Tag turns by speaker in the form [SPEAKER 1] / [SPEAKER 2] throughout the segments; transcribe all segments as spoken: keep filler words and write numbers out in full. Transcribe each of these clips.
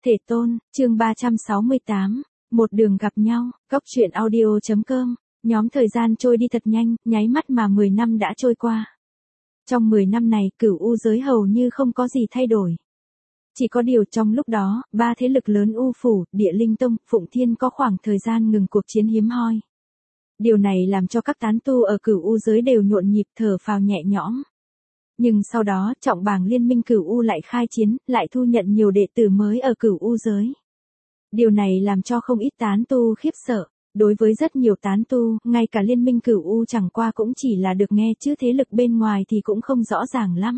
[SPEAKER 1] Thể tôn, chương ba trăm sáu mươi tám, một đường gặp nhau, Cóc truyện audio chấm com, nhóm thời gian trôi đi thật nhanh, nháy mắt mà mười năm đã trôi qua. Trong mười năm này, Cửu U giới hầu như không có gì thay đổi. Chỉ có điều trong lúc đó, ba thế lực lớn U Phủ, Địa Linh Tông, Phụng Thiên có khoảng thời gian ngừng cuộc chiến hiếm hoi. Điều này làm cho các tán tu ở Cửu U giới đều nhộn nhịp thở phào nhẹ nhõm. Nhưng sau đó, trọng bảng liên minh Cửu U lại khai chiến, lại thu nhận nhiều đệ tử mới ở Cửu U giới. Điều này làm cho không ít tán tu khiếp sợ. Đối với rất nhiều tán tu, ngay cả liên minh Cửu U chẳng qua cũng chỉ là được nghe chứ thế lực bên ngoài thì cũng không rõ ràng lắm.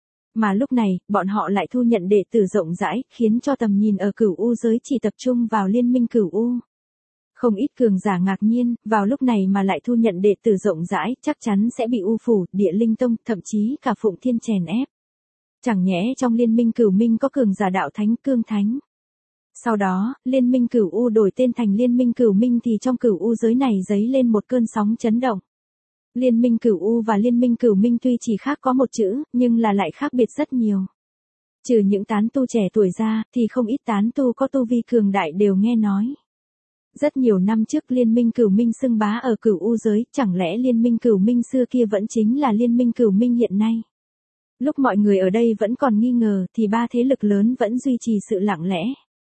[SPEAKER 1] Mà lúc này, bọn họ lại thu nhận đệ tử rộng rãi, khiến cho tầm nhìn ở Cửu U giới chỉ tập trung vào liên minh Cửu U. Không ít cường giả ngạc nhiên, vào lúc này mà lại thu nhận đệ tử rộng rãi, chắc chắn sẽ bị U Phủ, Địa Linh Tông, thậm chí cả Phụng Thiên chèn ép. Chẳng nhẽ trong liên minh Cửu Minh có cường giả đạo thánh cương thánh. Sau đó, liên minh Cửu U đổi tên thành liên minh Cửu Minh thì trong Cửu U giới này dấy lên một cơn sóng chấn động. Liên minh Cửu U và liên minh Cửu Minh tuy chỉ khác có một chữ, nhưng là lại khác biệt rất nhiều. Trừ những tán tu trẻ tuổi ra, thì không ít tán tu có tu vi cường đại đều nghe nói. Rất nhiều năm trước liên minh Cửu Minh xưng bá ở Cửu U giới, chẳng lẽ liên minh Cửu Minh xưa kia vẫn chính là liên minh Cửu Minh hiện nay? Lúc mọi người ở đây vẫn còn nghi ngờ, thì ba thế lực lớn vẫn duy trì sự lặng lẽ.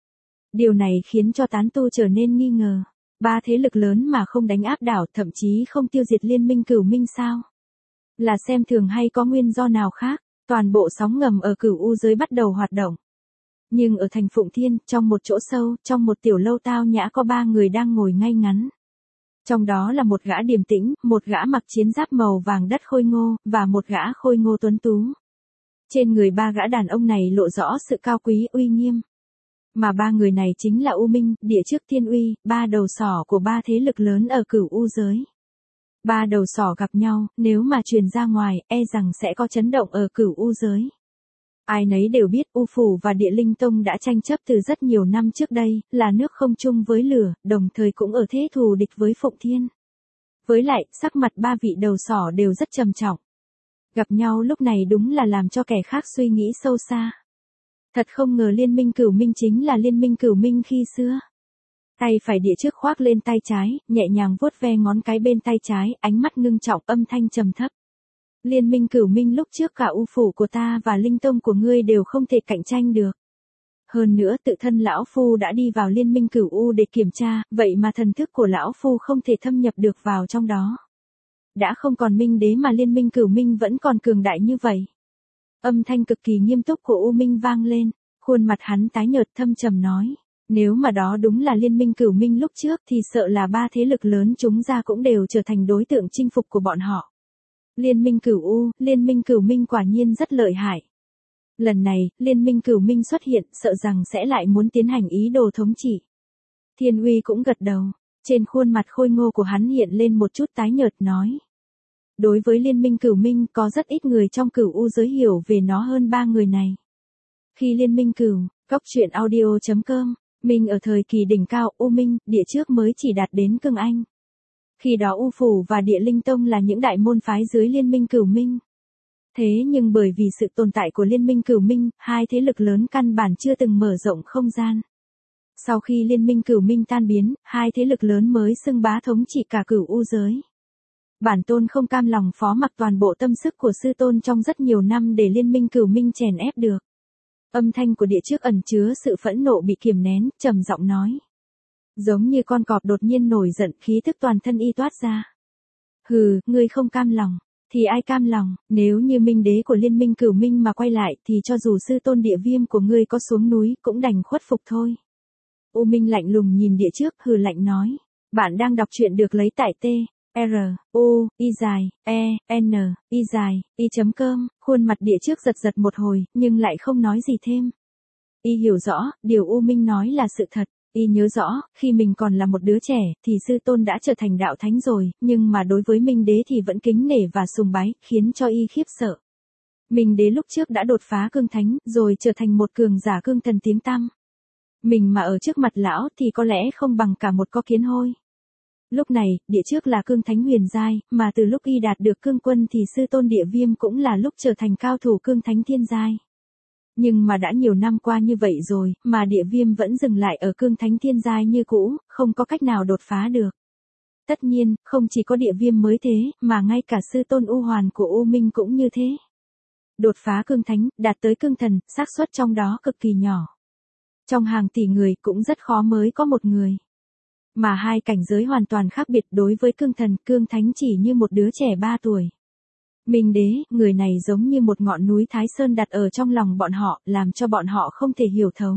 [SPEAKER 1] Điều này khiến cho tán tu trở nên nghi ngờ. Ba thế lực lớn mà không đánh áp đảo, thậm chí không tiêu diệt liên minh Cửu Minh sao? Là xem thường hay có nguyên do nào khác? Toàn bộ sóng ngầm ở Cửu U giới bắt đầu hoạt động. Nhưng ở thành Phụng Thiên, trong một chỗ sâu, trong một tiểu lâu tao nhã có ba người đang ngồi ngay ngắn. Trong đó là một gã điềm tĩnh, một gã mặc chiến giáp màu vàng đất khôi ngô, và một gã khôi ngô tuấn tú. Trên người ba gã đàn ông này lộ rõ sự cao quý uy nghiêm. Mà ba người này chính là U Minh, Địa Trước Thiên Uy, ba đầu sỏ của ba thế lực lớn ở Cửu U giới. Ba đầu sỏ gặp nhau, nếu mà truyền ra ngoài, e rằng sẽ có chấn động ở Cửu U giới. Ai nấy đều biết U Phủ và Địa Linh Tông đã tranh chấp từ rất nhiều năm trước đây, là nước không chung với lửa, đồng thời cũng ở thế thù địch với Phụng Thiên. Với lại, sắc mặt ba vị đầu sỏ đều rất trầm trọng. Gặp nhau lúc này đúng là làm cho kẻ khác suy nghĩ sâu xa. Thật không ngờ liên minh Cửu Minh chính là liên minh Cửu Minh khi xưa. Tay phải Địa Trước khoác lên tay trái, nhẹ nhàng vuốt ve ngón cái bên tay trái, ánh mắt ngưng trọng, âm thanh trầm thấp. Liên minh Cửu Minh lúc trước cả U Phủ của ta và Linh Tông của ngươi đều không thể cạnh tranh được. Hơn nữa tự thân lão phu đã đi vào liên minh Cửu U để kiểm tra, vậy mà thần thức của lão phu không thể thâm nhập được vào trong đó. Đã không còn Minh Đế mà liên minh Cửu Minh vẫn còn cường đại như vậy. Âm thanh cực kỳ nghiêm túc của U Minh vang lên, khuôn mặt hắn tái nhợt thâm trầm nói, nếu mà đó đúng là liên minh Cửu Minh lúc trước thì sợ là ba thế lực lớn chúng ra cũng đều trở thành đối tượng chinh phục của bọn họ. Liên minh Cửu U, liên minh Cửu Minh quả nhiên rất lợi hại. Lần này, liên minh Cửu Minh xuất hiện, sợ rằng sẽ lại muốn tiến hành ý đồ thống trị. Thiên Uy cũng gật đầu, trên khuôn mặt khôi ngô của hắn hiện lên một chút tái nhợt nói. Đối với liên minh Cửu Minh, có rất ít người trong Cửu U giới hiểu về nó hơn ba người này. Khi liên minh Cửu, Cóc truyện audio chấm com, Minh ở thời kỳ đỉnh cao, U Minh, Địa Trước mới chỉ đạt đến cương anh. Khi đó U Phủ và Địa Linh Tông là những đại môn phái dưới liên minh Cửu Minh. Thế nhưng bởi vì sự tồn tại của liên minh Cửu Minh, hai thế lực lớn căn bản chưa từng mở rộng không gian. Sau khi liên minh Cửu Minh tan biến, hai thế lực lớn mới xưng bá thống trị cả Cửu U giới. Bản tôn không cam lòng phó mặc toàn bộ tâm sức của sư tôn trong rất nhiều năm để liên minh Cửu Minh chèn ép được. Âm thanh của Địa Trước ẩn chứa sự phẫn nộ bị kiềm nén, trầm giọng nói. Giống như con cọp đột nhiên nổi giận, khí thức toàn thân y toát ra. Hừ, ngươi không cam lòng, thì ai cam lòng, nếu như Minh Đế của liên minh Cửu Minh mà quay lại thì cho dù sư tôn Địa Viêm của ngươi có xuống núi cũng đành khuất phục thôi. U Minh lạnh lùng nhìn Địa Trước, hừ lạnh nói. Bạn đang đọc truyện được lấy tại T. R, U, Y dài, E, N, Y dài, Y chấm com, khuôn mặt Địa Trước giật giật một hồi, nhưng lại không nói gì thêm. Y hiểu rõ, điều U Minh nói là sự thật. Y nhớ rõ, khi mình còn là một đứa trẻ, thì sư tôn đã trở thành đạo thánh rồi, nhưng mà đối với Minh Đế thì vẫn kính nể và sùng bái, khiến cho Y khiếp sợ. Minh Đế lúc trước đã đột phá cương thánh, rồi trở thành một cường giả cương thần tiếng tăm. Mình mà ở trước mặt lão thì có lẽ không bằng cả một con kiến hôi. Lúc này, Địa Trước là cương thánh huyền giai, mà từ lúc Y đạt được cương quân thì sư tôn Địa Viêm cũng là lúc trở thành cao thủ cương thánh thiên giai. Nhưng mà đã nhiều năm qua như vậy rồi, mà địa viêm vẫn dừng lại ở cương thánh thiên giai như cũ, không có cách nào đột phá được. Tất nhiên, không chỉ có địa viêm mới thế, mà ngay cả sư tôn U Hoàn của U Minh cũng như thế. Đột phá cương thánh, đạt tới cương thần, xác suất trong đó cực kỳ nhỏ. Trong hàng tỷ người cũng rất khó mới có một người. Mà hai cảnh giới hoàn toàn khác biệt đối với cương thần, cương thánh chỉ như một đứa trẻ ba tuổi. Minh đế, người này giống như một ngọn núi Thái Sơn đặt ở trong lòng bọn họ, làm cho bọn họ không thể hiểu thấu.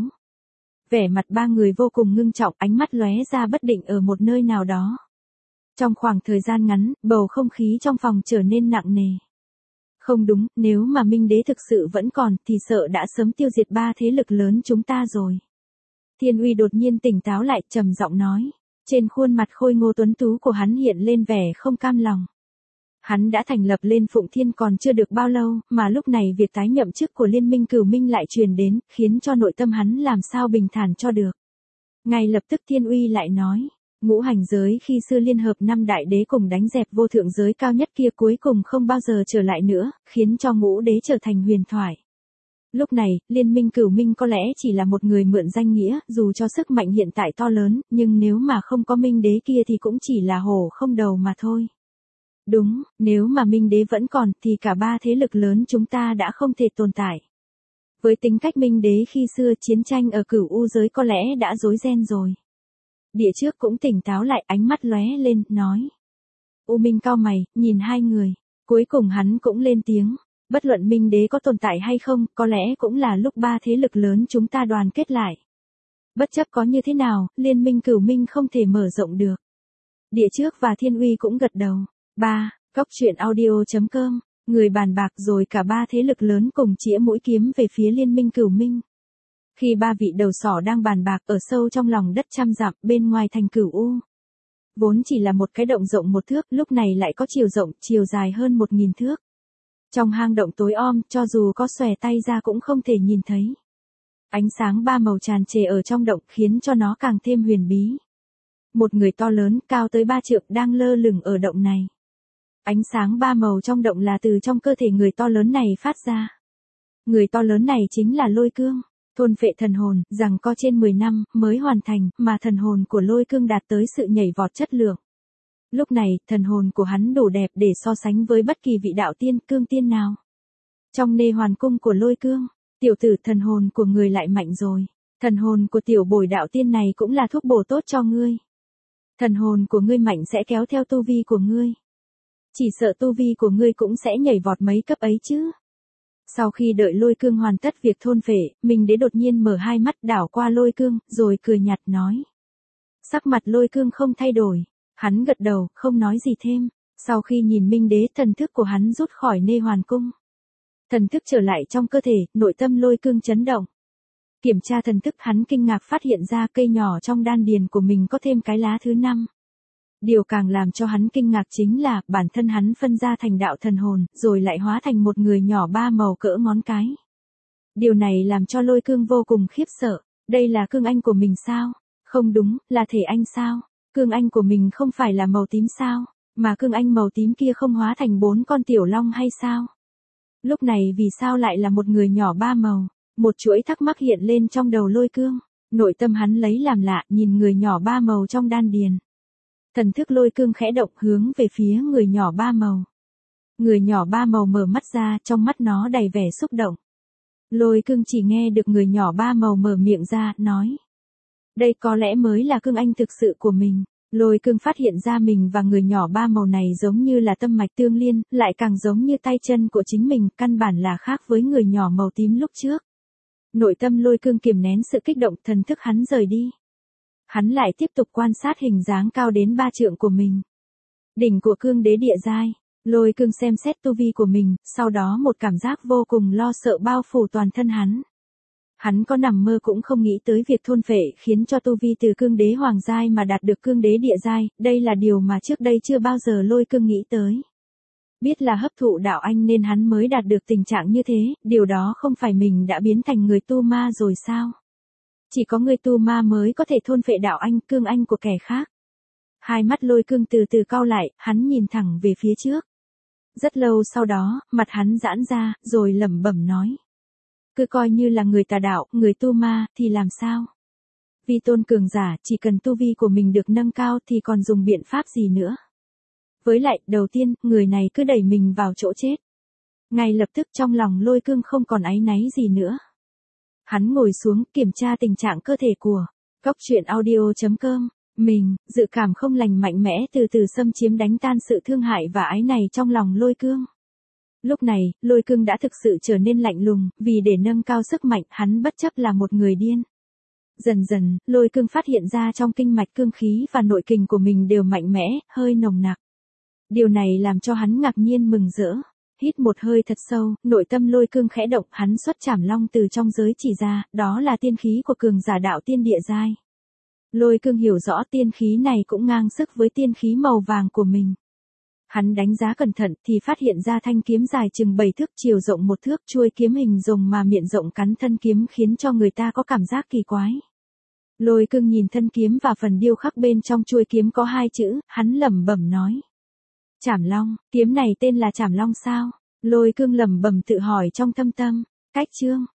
[SPEAKER 1] Vẻ mặt ba người vô cùng ngưng trọng, ánh mắt lóe ra bất định ở một nơi nào đó. Trong khoảng thời gian ngắn, bầu không khí trong phòng trở nên nặng nề. Không đúng, nếu mà Minh đế thực sự vẫn còn thì sợ đã sớm tiêu diệt ba thế lực lớn chúng ta rồi. Thiên Uy đột nhiên tỉnh táo lại, trầm giọng nói. Trên khuôn mặt khôi ngô tuấn tú của hắn hiện lên vẻ không cam lòng. Hắn đã thành lập lên Phụng Thiên còn chưa được bao lâu, mà lúc này việc tái nhậm chức của Liên minh Cửu Minh lại truyền đến, khiến cho nội tâm hắn làm sao bình thản cho được. Ngay lập tức Thiên Uy lại nói, ngũ hành giới khi xưa liên hợp năm đại đế cùng đánh dẹp vô thượng giới cao nhất kia cuối cùng không bao giờ trở lại nữa, khiến cho ngũ đế trở thành huyền thoại. Lúc này, Liên minh Cửu Minh có lẽ chỉ là một người mượn danh nghĩa, dù cho sức mạnh hiện tại to lớn, nhưng nếu mà không có Minh đế kia thì cũng chỉ là hổ không đầu mà thôi. Đúng, nếu mà Minh đế vẫn còn thì cả ba thế lực lớn chúng ta đã không thể tồn tại. Với tính cách Minh đế khi xưa chiến tranh ở Cửu U giới có lẽ đã rối ren rồi. Địa trước cũng tỉnh táo lại, ánh mắt lóe lên, nói. U Minh cau mày, nhìn hai người. Cuối cùng hắn cũng lên tiếng. Bất luận Minh đế có tồn tại hay không, có lẽ cũng là lúc ba thế lực lớn chúng ta đoàn kết lại. Bất chấp có như thế nào, Liên minh Cửu Minh không thể mở rộng được. Địa trước và Thiên Uy cũng gật đầu. ba. Góc truyện audio chấm com, người bàn bạc rồi cả ba thế lực lớn cùng chĩa mũi kiếm về phía Liên minh Cửu Minh. Khi ba vị đầu sỏ đang bàn bạc ở sâu trong lòng đất trăm dặm bên ngoài thành Cửu U. Vốn chỉ là một cái động rộng một thước, lúc này lại có chiều rộng, chiều dài hơn một nghìn thước. Trong hang động tối om, cho dù có xòe tay ra cũng không thể nhìn thấy. Ánh sáng ba màu tràn trề ở trong động khiến cho nó càng thêm huyền bí. Một người to lớn, cao tới ba trượng đang lơ lửng ở động này. Ánh sáng ba màu trong động là từ trong cơ thể người to lớn này phát ra. Người to lớn này chính là Lôi Cương, thôn phệ thần hồn, rằng có trên mười năm mới hoàn thành, mà thần hồn của Lôi Cương đạt tới sự nhảy vọt chất lượng. Lúc này, thần hồn của hắn đủ đẹp để so sánh với bất kỳ vị đạo tiên, cương tiên nào. Trong nê hoàn cung của Lôi Cương, tiểu tử, thần hồn của người lại mạnh rồi. Thần hồn của tiểu bồi đạo tiên này cũng là thuốc bổ tốt cho ngươi. Thần hồn của ngươi mạnh sẽ kéo theo tu vi của ngươi. Chỉ sợ tu vi của ngươi cũng sẽ nhảy vọt mấy cấp ấy chứ. Sau khi đợi Lôi Cương hoàn tất việc thôn phệ, Minh đế đột nhiên mở hai mắt đảo qua Lôi Cương, rồi cười nhạt nói. Sắc mặt Lôi Cương không thay đổi. Hắn gật đầu, không nói gì thêm. Sau khi nhìn Minh đế, thần thức của hắn rút khỏi nê hoàn cung. Thần thức trở lại trong cơ thể, nội tâm Lôi Cương chấn động. Kiểm tra thần thức, hắn kinh ngạc phát hiện ra cây nhỏ trong đan điền của mình có thêm cái lá thứ năm. Điều càng làm cho hắn kinh ngạc chính là, bản thân hắn phân ra thành đạo thần hồn, rồi lại hóa thành một người nhỏ ba màu cỡ ngón cái. Điều này làm cho Lôi Cương vô cùng khiếp sợ. Đây là cương anh của mình sao? Không đúng, là thể anh sao? Cương anh của mình không phải là màu tím sao? Mà cương anh màu tím kia không hóa thành bốn con tiểu long hay sao? Lúc này vì sao lại là một người nhỏ ba màu? Một chuỗi thắc mắc hiện lên trong đầu Lôi Cương. Nội tâm hắn lấy làm lạ, nhìn người nhỏ ba màu trong đan điền. Thần thức Lôi Cương khẽ động hướng về phía người nhỏ ba màu. Người nhỏ ba màu mở mắt ra, trong mắt nó đầy vẻ xúc động. Lôi Cương chỉ nghe được người nhỏ ba màu mở miệng ra, nói. Đây có lẽ mới là cương anh thực sự của mình. Lôi Cương phát hiện ra mình và người nhỏ ba màu này giống như là tâm mạch tương liên, lại càng giống như tay chân của chính mình, căn bản là khác với người nhỏ màu tím lúc trước. Nội tâm Lôi Cương kiềm nén sự kích động, thần thức hắn rời đi. Hắn lại tiếp tục quan sát hình dáng cao đến ba trượng của mình. Đỉnh của cương đế địa giai. Lôi Cương xem xét tu vi của mình, sau đó một cảm giác vô cùng lo sợ bao phủ toàn thân hắn. Hắn có nằm mơ cũng không nghĩ tới việc thôn phệ khiến cho tu vi từ cương đế hoàng giai mà đạt được cương đế địa giai, đây là điều mà trước đây chưa bao giờ Lôi Cương nghĩ tới. Biết là hấp thụ đạo anh nên hắn mới đạt được tình trạng như thế, điều đó không phải mình đã biến thành người tu ma rồi sao? Chỉ có người tu ma mới có thể thôn phệ đạo anh, cương anh của kẻ khác. Hai mắt Lôi Cương từ từ cau lại, hắn nhìn thẳng về phía trước. Rất lâu sau đó, mặt hắn giãn ra, rồi lẩm bẩm nói. Cứ coi như là người tà đạo, người tu ma, thì làm sao? Vi tôn cường giả, chỉ cần tu vi của mình được nâng cao thì còn dùng biện pháp gì nữa? Với lại, đầu tiên, người này cứ đẩy mình vào chỗ chết. Ngay lập tức trong lòng Lôi Cương không còn áy náy gì nữa. Hắn ngồi xuống, kiểm tra tình trạng cơ thể của Cốc Truyện Audio chấm com. Mình, dự cảm không lành mạnh mẽ từ từ xâm chiếm đánh tan sự thương hại và ái này trong lòng Lôi Cương. Lúc này, Lôi Cương đã thực sự trở nên lạnh lùng, vì để nâng cao sức mạnh, hắn bất chấp là một người điên. Dần dần, Lôi Cương phát hiện ra trong kinh mạch cương khí và nội kình của mình đều mạnh mẽ, hơi nồng nặc. Điều này làm cho hắn ngạc nhiên mừng rỡ. Hít một hơi thật sâu, nội tâm Lôi Cương khẽ động, hắn xuất Trảm Long từ trong giới chỉ ra, đó là tiên khí của cường giả đạo tiên địa giai. Lôi Cương hiểu rõ tiên khí này cũng ngang sức với tiên khí màu vàng của mình. Hắn đánh giá cẩn thận thì phát hiện ra thanh kiếm dài chừng bảy thước, chiều rộng một thước, chuôi kiếm hình rồng mà miệng rộng cắn thân kiếm khiến cho người ta có cảm giác kỳ quái. Lôi Cương nhìn thân kiếm và phần điêu khắc bên trong chuôi kiếm có hai chữ, hắn lẩm bẩm nói. Trảm Long, kiếm này tên là Trảm Long sao? Lôi Cương lẩm bẩm tự hỏi trong thâm tâm. Cách chương